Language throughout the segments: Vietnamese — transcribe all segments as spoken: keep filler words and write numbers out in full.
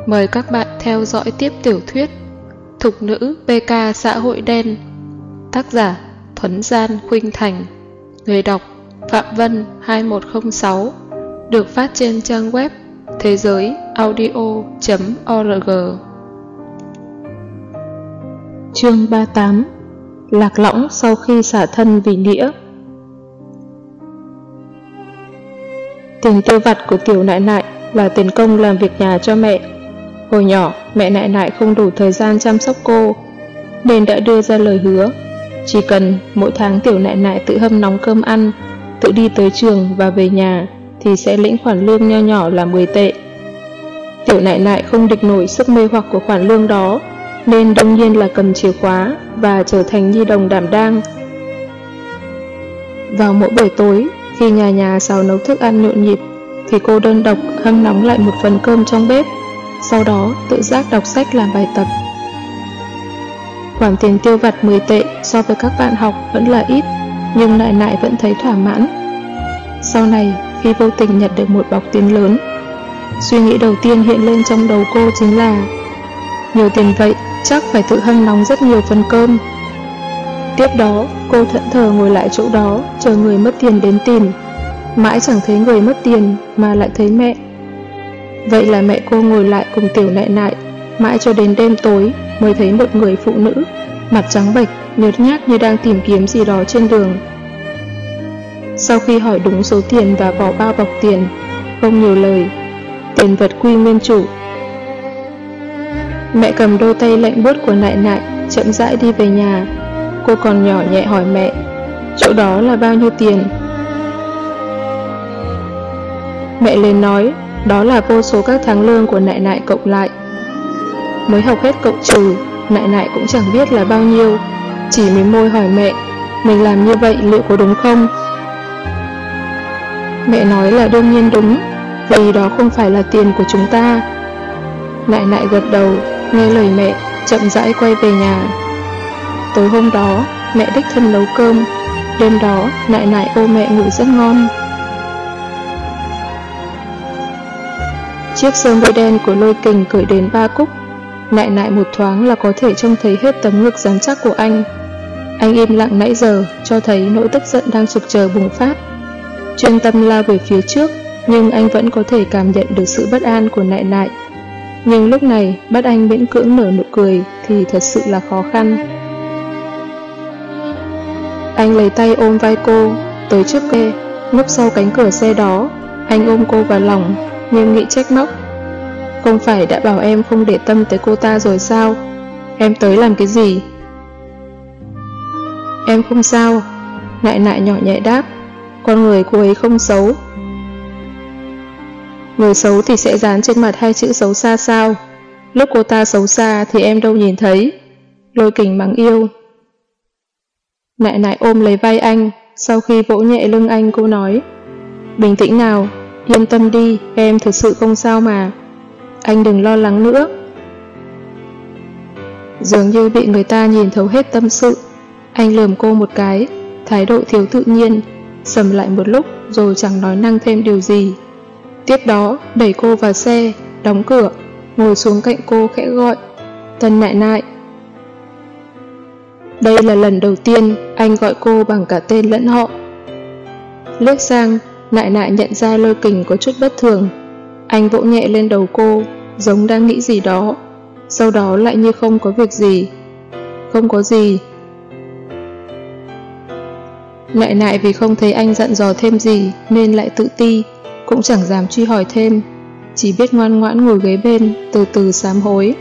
Mời các bạn theo dõi tiếp tiểu thuyết Thục nữ pê ca xã hội đen. Tác giả Thuấn Gian Khuynh Thành. Người đọc Phạm Vân hai một không sáu. Được phát trên trang web thế giới audio chấm org. Chương ba mươi tám. Lạc lõng sau khi xả thân vì nghĩa. Tiền tiêu vặt của tiểu nại nại là tiền công làm việc nhà cho mẹ. Hồi nhỏ, mẹ nại nại không đủ thời gian chăm sóc cô, nên đã đưa ra lời hứa. Chỉ cần mỗi tháng tiểu nại nại tự hâm nóng cơm ăn, tự đi tới trường và về nhà, thì sẽ lĩnh khoản lương nho nhỏ là mười tệ. Tiểu nại nại không địch nổi sức mê hoặc của khoản lương đó, nên đương nhiên là cầm chìa khóa và trở thành nhi đồng đảm đang. Vào mỗi buổi tối, khi nhà nhà xào nấu thức ăn nhộn nhịp, thì cô đơn độc hâm nóng lại một phần cơm trong bếp, sau đó tự giác đọc sách làm bài tập. Khoản tiền tiêu vặt mười tệ so với các bạn học vẫn là ít, nhưng nại nại vẫn thấy thỏa mãn. Sau này, khi vô tình nhận được một bọc tiền lớn, suy nghĩ đầu tiên hiện lên trong đầu cô chính là nhiều tiền vậy, chắc phải tự hâm nóng rất nhiều phần cơm. Tiếp đó, cô thẫn thờ ngồi lại chỗ đó, chờ người mất tiền đến tìm. Mãi chẳng thấy người mất tiền mà lại thấy mẹ. Vậy là mẹ cô ngồi lại cùng tiểu nại nại, mãi cho đến đêm tối mới thấy một người phụ nữ, mặt trắng bệch, nhớt nhác như đang tìm kiếm gì đó trên đường. Sau khi hỏi đúng số tiền và vỏ bao bọc tiền, không nhiều lời, tiền vật quy nguyên chủ. Mẹ cầm đôi tay lạnh buốt của nại nại, chậm rãi đi về nhà. Cô còn nhỏ nhẹ hỏi mẹ, chỗ đó là bao nhiêu tiền? Mẹ liền nói, đó là vô số các tháng lương của nại nại cộng lại. Mới học hết cộng trừ, nại nại cũng chẳng biết là bao nhiêu, chỉ mím môi hỏi mẹ, mình làm như vậy liệu có đúng không? Mẹ nói là đương nhiên đúng, vì đó không phải là tiền của chúng ta. Nại nại gật đầu, nghe lời mẹ, chậm rãi quay về nhà. Tối hôm đó, mẹ đích thân nấu cơm. Đêm đó, nại nại ôm mẹ ngủ rất ngon. Chiếc sơ mi đen của Lôi Kình cởi đến ba cúc. Nại nại một thoáng là có thể trông thấy hết tấm ngực rắn chắc của anh. Anh im lặng nãy giờ, cho thấy nỗi tức giận đang trực chờ bùng phát. Chuyên tâm lao về phía trước, nhưng anh vẫn có thể cảm nhận được sự bất an của nại nại. Nhưng lúc này, bắt anh miễn cưỡng nở nụ cười thì thật sự là khó khăn. Anh lấy tay ôm vai cô, tới trước kê, núp sau cánh cửa xe đó. Anh ôm cô vào lòng, nghiêm nghị trách móc. Không phải đã bảo em không để tâm tới cô ta rồi sao? Em tới làm cái gì? Em không sao. Nại nại nhỏ nhẹ đáp. Con người cô ấy không xấu. Người xấu thì sẽ dán trên mặt hai chữ xấu xa sao? Lúc cô ta xấu xa thì em đâu nhìn thấy. Lôi Kình mắng yêu. Nại nại ôm lấy vai anh. Sau khi vỗ nhẹ lưng anh, cô nói, bình tĩnh nào, yên tâm đi, em thực sự không sao mà. Anh đừng lo lắng nữa. Dường như bị người ta nhìn thấu hết tâm sự, anh lườm cô một cái, thái độ thiếu tự nhiên, sầm lại một lúc rồi chẳng nói năng thêm điều gì. Tiếp đó đẩy cô vào xe, đóng cửa, ngồi xuống cạnh cô khẽ gọi, Tân nại nại. Đây là lần đầu tiên anh gọi cô bằng cả tên lẫn họ. Liếc sang, nại nại nhận ra Lôi Kình có chút bất thường. Anh vỗ nhẹ lên đầu cô, giống đang nghĩ gì đó, sau đó lại như không có việc gì. Không có gì. Nại nại vì không thấy anh dặn dò thêm gì nên lại tự ti, cũng chẳng dám truy hỏi thêm, chỉ biết ngoan ngoãn ngồi ghế bên, từ từ sám hối.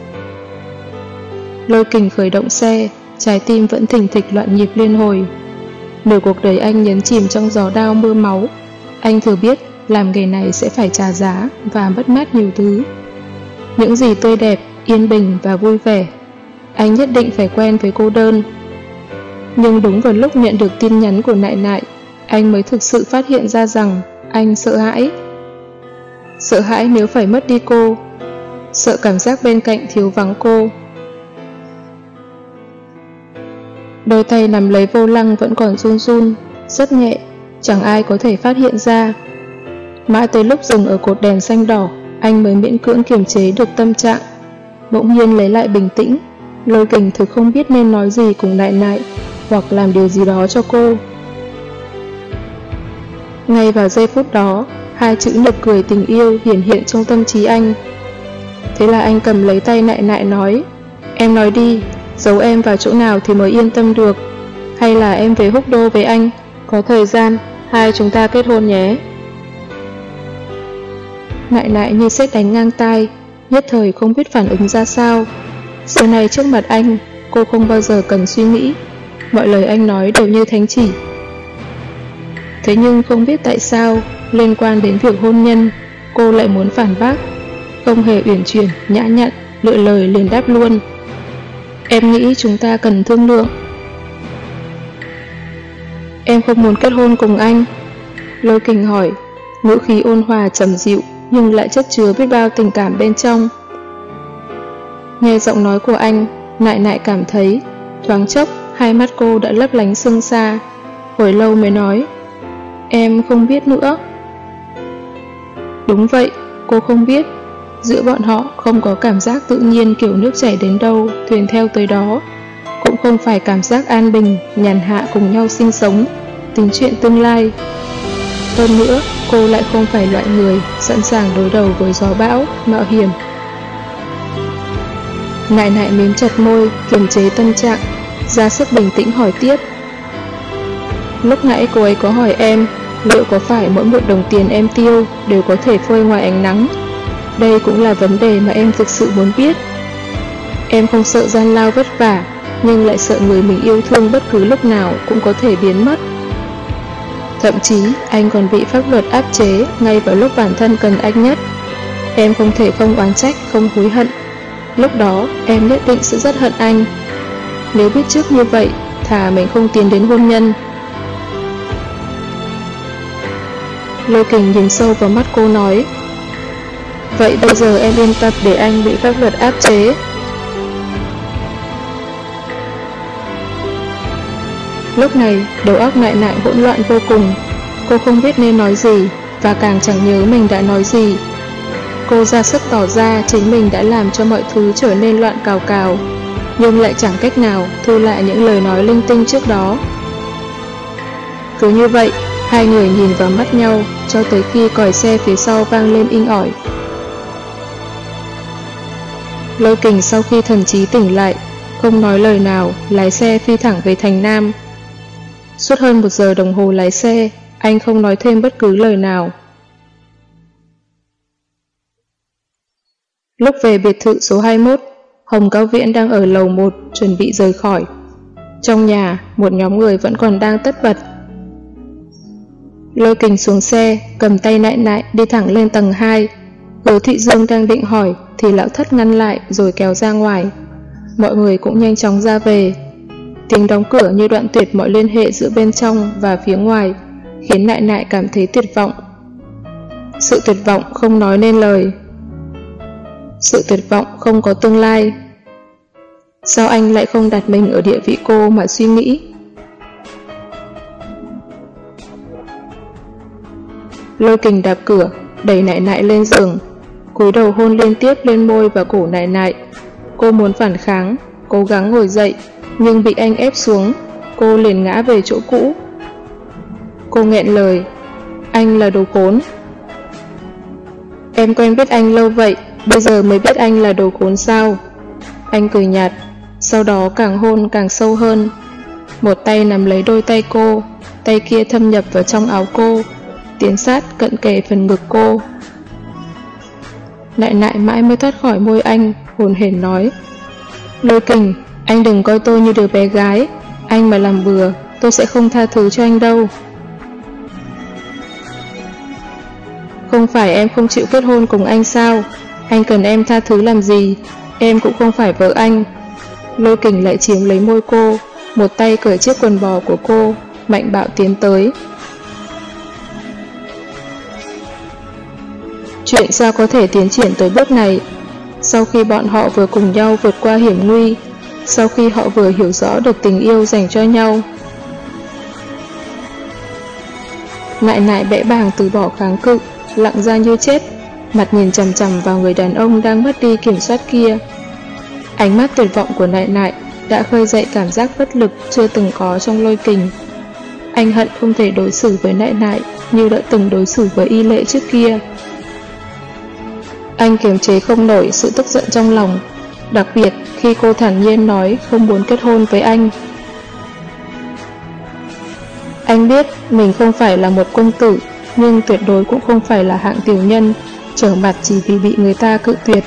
Lôi Kình khởi động xe, trái tim vẫn thình thịch loạn nhịp liên hồi. Nửa cuộc đời anh nhấn chìm trong gió đao mưa máu. Anh thừa biết làm nghề này sẽ phải trả giá và mất mát nhiều thứ. Những gì tươi đẹp, yên bình và vui vẻ, anh nhất định phải quen với cô đơn. Nhưng đúng vào lúc nhận được tin nhắn của nại nại, anh mới thực sự phát hiện ra rằng anh sợ hãi. Sợ hãi nếu phải mất đi cô, sợ cảm giác bên cạnh thiếu vắng cô. Đôi tay nắm lấy vô lăng vẫn còn run run, rất nhẹ, chẳng ai có thể phát hiện ra. Mãi tới lúc dừng ở cột đèn xanh đỏ, anh mới miễn cưỡng kiềm chế được tâm trạng, bỗng nhiên lấy lại bình tĩnh. Lôi Kình thực không biết nên nói gì cùng Nại Nại, hoặc làm điều gì đó cho cô. Ngay vào giây phút đó, hai chữ nực cười tình yêu hiển hiện trong tâm trí anh. Thế là anh cầm lấy tay Nại Nại nói, em nói đi, giấu em vào chỗ nào thì mới yên tâm được, hay là em về Húc Đô với anh, có thời gian, hai chúng ta kết hôn nhé. Nại Nại như sét đánh ngang tai, nhất thời không biết phản ứng ra sao. Giờ này trước mặt anh, cô không bao giờ cần suy nghĩ, mọi lời anh nói đều như thánh chỉ. Thế nhưng không biết tại sao, liên quan đến việc hôn nhân, cô lại muốn phản bác, không hề uyển chuyển, nhã nhặn, lựa lời liền đáp luôn. Em nghĩ chúng ta cần thương lượng. Em không muốn kết hôn cùng anh. Lôi Kình hỏi, ngữ khí ôn hòa trầm dịu nhưng lại chất chứa biết bao tình cảm bên trong. Nghe giọng nói của anh, Nại Nại cảm thấy, thoáng chốc hai mắt cô đã lấp lánh sưng xa, hồi lâu mới nói, em không biết nữa. Đúng vậy, cô không biết. Giữa bọn họ không có cảm giác tự nhiên kiểu nước chảy đến đâu, thuyền theo tới đó. Cũng không phải cảm giác an bình, nhàn hạ cùng nhau sinh sống, tính chuyện tương lai. Hơn nữa, cô lại không phải loại người sẵn sàng đối đầu với gió bão, mạo hiểm. Nại Nại mím chặt môi, kiềm chế tâm trạng, ra sức bình tĩnh hỏi tiếp. Lúc nãy cô ấy có hỏi em, liệu có phải mỗi một đồng tiền em tiêu đều có thể phơi ngoài ánh nắng? Đây cũng là vấn đề mà em thực sự muốn biết. Em không sợ gian lao vất vả, nhưng lại sợ người mình yêu thương bất cứ lúc nào cũng có thể biến mất. Thậm chí anh còn bị pháp luật áp chế ngay vào lúc bản thân cần anh nhất. Em không thể không oán trách, không hối hận. Lúc đó em nhất định sẽ rất hận anh. Nếu biết trước như vậy, thà mình không tiến đến hôn nhân. Lôi Kình nhìn sâu vào mắt cô nói, vậy bây giờ em yên tâm để anh bị pháp luật áp chế. Lúc này, đầu óc Nại Nại hỗn loạn vô cùng. Cô không biết nên nói gì, và càng chẳng nhớ mình đã nói gì. Cô ra sức tỏ ra chính mình đã làm cho mọi thứ trở nên loạn cào cào, nhưng lại chẳng cách nào thu lại những lời nói linh tinh trước đó. Cứ như vậy, hai người nhìn vào mắt nhau cho tới khi còi xe phía sau vang lên inh ỏi. Lôi Kình sau khi thần trí tỉnh lại, không nói lời nào, lái xe phi thẳng về thành Nam. Suốt hơn một giờ đồng hồ lái xe, anh không nói thêm bất cứ lời nào. Lúc về biệt thự số hai mươi mốt, Hồng Cao Viễn đang ở lầu một chuẩn bị rời khỏi. Trong nhà, một nhóm người vẫn còn đang tất bật. Lôi Kình xuống xe, cầm tay Nại Nại đi thẳng lên tầng hai. Đỗ Thị Dương đang định hỏi thì Lão Thất ngăn lại rồi kéo ra ngoài. Mọi người cũng nhanh chóng ra về. Tiếng đóng cửa như đoạn tuyệt mọi liên hệ giữa bên trong và phía ngoài, khiến Nại Nại cảm thấy tuyệt vọng. Sự tuyệt vọng không nói nên lời. Sự tuyệt vọng không có tương lai. Sao anh lại không đặt mình ở địa vị cô mà suy nghĩ? Lôi Kình đạp cửa, đẩy Nại Nại lên giường, cúi đầu hôn liên tiếp lên môi và cổ Nại Nại. Cô muốn phản kháng, cố gắng ngồi dậy, nhưng bị anh ép xuống, cô liền ngã về chỗ cũ. Cô nghẹn lời, anh là đồ khốn. Em quen biết anh lâu vậy, bây giờ mới biết anh là đồ khốn sao? Anh cười nhạt, sau đó càng hôn càng sâu hơn. Một tay nắm lấy đôi tay cô, tay kia thâm nhập vào trong áo cô, tiến sát cận kề phần ngực cô. Nại Nại mãi mới thoát khỏi môi anh, hồn hển nói, Lôi Kình, anh đừng coi tôi như đứa bé gái, anh mà làm bừa, tôi sẽ không tha thứ cho anh đâu. Không phải em không chịu kết hôn cùng anh sao? Anh cần em tha thứ làm gì? Em cũng không phải vợ anh. Lôi Kình lại chiếm lấy môi cô, một tay cởi chiếc quần bò của cô, mạnh bạo tiến tới. Chuyện sao có thể tiến triển tới bước này? Sau khi bọn họ vừa cùng nhau vượt qua hiểm nguy, sau khi họ vừa hiểu rõ được tình yêu dành cho nhau. Nại Nại bẽ bàng từ bỏ kháng cự, lặng ra như chết. mặt nhìn chằm chằm vào người đàn ông đang mất đi kiểm soát kia. Ánh mắt tuyệt vọng của Nại Nại đã khơi dậy cảm giác bất lực chưa từng có trong Lôi Kình. Anh hận không thể đối xử với Nại Nại như đã từng đối xử với Y Lệ trước kia. Anh kiềm chế không nổi sự tức giận trong lòng, đặc biệt khi cô thản nhiên nói không muốn kết hôn với anh. Anh biết mình không phải là một quân tử, nhưng tuyệt đối cũng không phải là hạng tiểu nhân, trở mặt chỉ vì bị người ta cự tuyệt.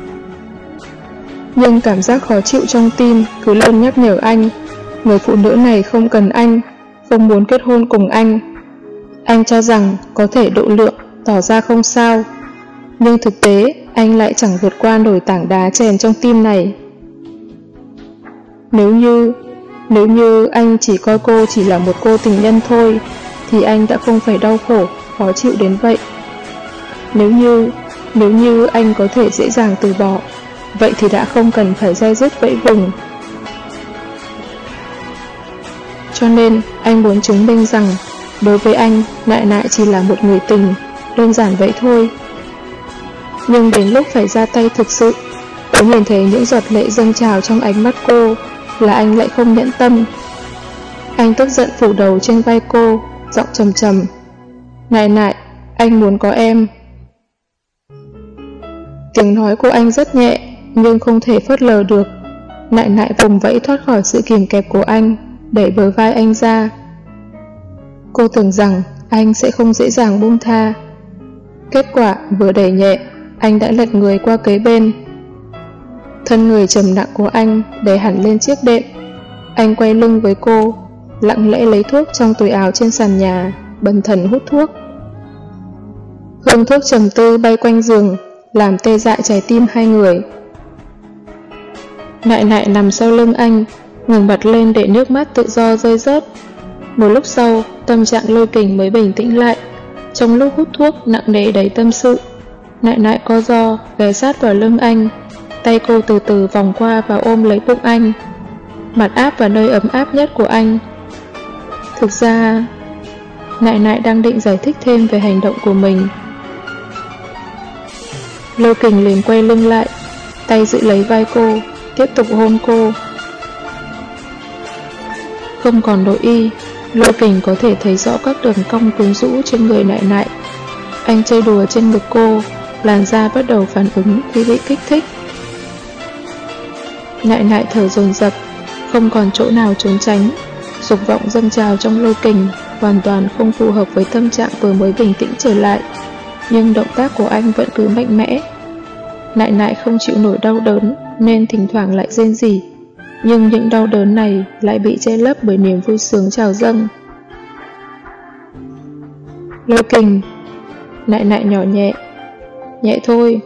Nhưng cảm giác khó chịu trong tim cứ luôn nhắc nhở anh, người phụ nữ này không cần anh, không muốn kết hôn cùng anh. Anh cho rằng có thể độ lượng, tỏ ra không sao, nhưng thực tế anh lại chẳng vượt qua nổi tảng đá chèn trong tim này. Nếu như, nếu như anh chỉ coi cô chỉ là một cô tình nhân thôi, thì anh đã không phải đau khổ, khó chịu đến vậy. Nếu như, nếu như anh có thể dễ dàng từ bỏ, vậy thì đã không cần phải day dứt vẫy vùng. Cho nên, anh muốn chứng minh rằng, đối với anh, Nại Nại chỉ là một người tình, đơn giản vậy thôi. Nhưng đến lúc phải ra tay thực sự, tôi nhìn thấy những giọt lệ dâng trào trong ánh mắt cô, là anh lại không nhẫn tâm. Anh tức giận phủ đầu trên vai cô, giọng trầm trầm. Nại Nại, anh muốn có em. Tiếng nói của anh rất nhẹ, nhưng không thể phớt lờ được. Nại Nại vùng vẫy thoát khỏi sự kìm kẹp của anh, đẩy bờ vai anh ra. Cô tưởng rằng anh sẽ không dễ dàng buông tha. Kết quả vừa đẩy nhẹ, anh đã lệch người qua kế bên. Thân người trầm nặng của anh đè hẳn lên chiếc đệm. Anh quay lưng với cô, lặng lẽ lấy thuốc trong túi áo trên sàn nhà, bần thần hút thuốc. Hương thuốc trầm tư bay quanh giường, làm tê dại trái tim hai người. Nại Nại nằm sau lưng anh, ngừng bật lên để nước mắt tự do rơi rớt. Một lúc sau, tâm trạng Lôi Kình mới bình tĩnh lại. Trong lúc hút thuốc nặng nề đầy tâm sự, Nại Nại co ro ghé sát vào lưng anh, tay cô từ từ vòng qua và ôm lấy bụng anh, mặt áp vào nơi ấm áp nhất của anh. Thực ra, Nại Nại đang định giải thích thêm về hành động của mình. Lôi Kình liền quay lưng lại, tay giữ lấy vai cô, tiếp tục hôn cô. Không còn đội y, Lôi Kình có thể thấy rõ các đường cong quyến rũ trên người Nại Nại. Anh chơi đùa trên ngực cô, làn da bắt đầu phản ứng khi bị kích thích. Nại Nại thở dồn dập, không còn chỗ nào trốn tránh. Dục vọng dâng trào trong Lôi Kình hoàn toàn không phù hợp với tâm trạng vừa mới bình tĩnh trở lại, nhưng động tác của anh vẫn cứ mạnh mẽ. Nại Nại không chịu nổi đau đớn nên thỉnh thoảng lại rên rỉ, nhưng những đau đớn này lại bị che lấp bởi niềm vui sướng trào dâng. Lôi Kình, Nại Nại nhỏ nhẹ, nhẹ thôi.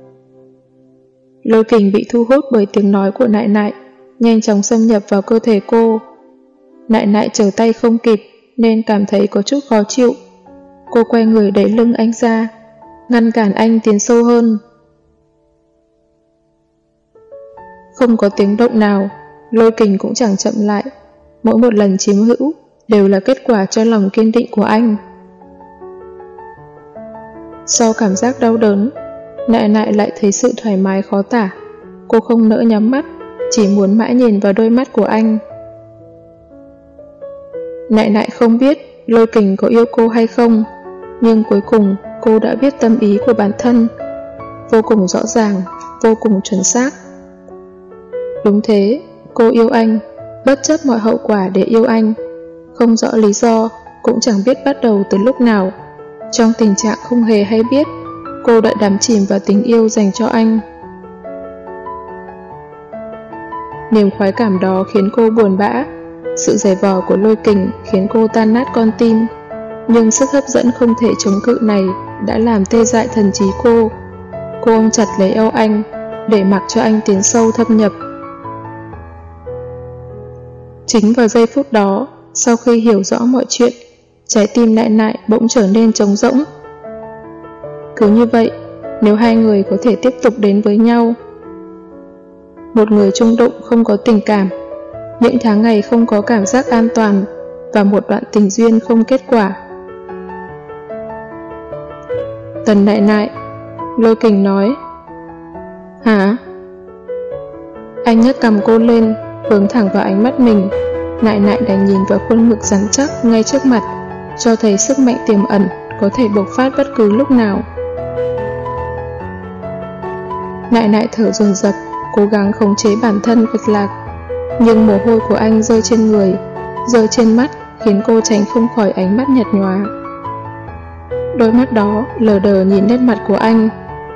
Lôi Kình bị thu hút bởi tiếng nói của Nại Nại, nhanh chóng xâm nhập vào cơ thể cô. Nại Nại trở tay không kịp nên cảm thấy có chút khó chịu. Cô quay người đẩy lưng anh ra, ngăn cản anh tiến sâu hơn. Không có tiếng động nào, Lôi Kình cũng chẳng chậm lại. Mỗi một lần chiếm hữu đều là kết quả cho lòng kiên định của anh. Sau cảm giác đau đớn, Nại Nại lại thấy sự thoải mái khó tả. Cô không nỡ nhắm mắt, chỉ muốn mãi nhìn vào đôi mắt của anh. Nại Nại không biết Lôi Kình có yêu cô hay không, nhưng cuối cùng cô đã biết tâm ý của bản thân. Vô cùng rõ ràng, vô cùng chuẩn xác. Đúng thế, cô yêu anh, bất chấp mọi hậu quả để yêu anh. Không rõ lý do, cũng chẳng biết bắt đầu từ lúc nào. Trong tình trạng không hề hay biết, cô đã đắm chìm vào tình yêu dành cho anh. Niềm khoái cảm đó khiến cô buồn bã. Sự giày vò của Lôi Kình khiến cô tan nát con tim. Nhưng sức hấp dẫn không thể chống cự này đã làm tê dại thần trí cô. Cô ôm chặt lấy eo anh, để mặc cho anh tiến sâu thâm nhập. Chính vào giây phút đó, sau khi hiểu rõ mọi chuyện, trái tim Nại Nại bỗng trở nên trống rỗng. Cứ như vậy, nếu hai người có thể tiếp tục đến với nhau, một người trung đụng không có tình cảm, những tháng ngày không có cảm giác an toàn, và một đoạn tình duyên không kết quả. Tần Nại Nại, Lôi Kình nói. Hả? Anh nhấc cầm cô lên, hướng thẳng vào ánh mắt mình. Nại nại đành nhìn vào khuôn ngực rắn chắc ngay trước mặt, cho thấy sức mạnh tiềm ẩn có thể bộc phát bất cứ lúc nào. Nại nại thở dồn dập, cố gắng khống chế bản thân Bạch Lạc, nhưng mồ hôi của anh rơi trên người, rơi trên mắt, khiến cô tránh không khỏi ánh mắt nhạt nhòa. Đôi mắt đó lờ đờ nhìn nét mặt của anh.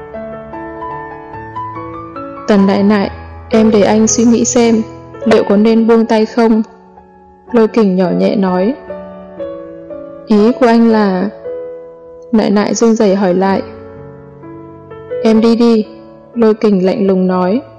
Tần Nại Nại, em để anh suy nghĩ xem, liệu có nên buông tay không? Lôi Kình nhỏ nhẹ nói. Ý của anh là... Nại Nại run rẩy hỏi lại. Em đi đi, Lôi Kình lạnh lùng nói.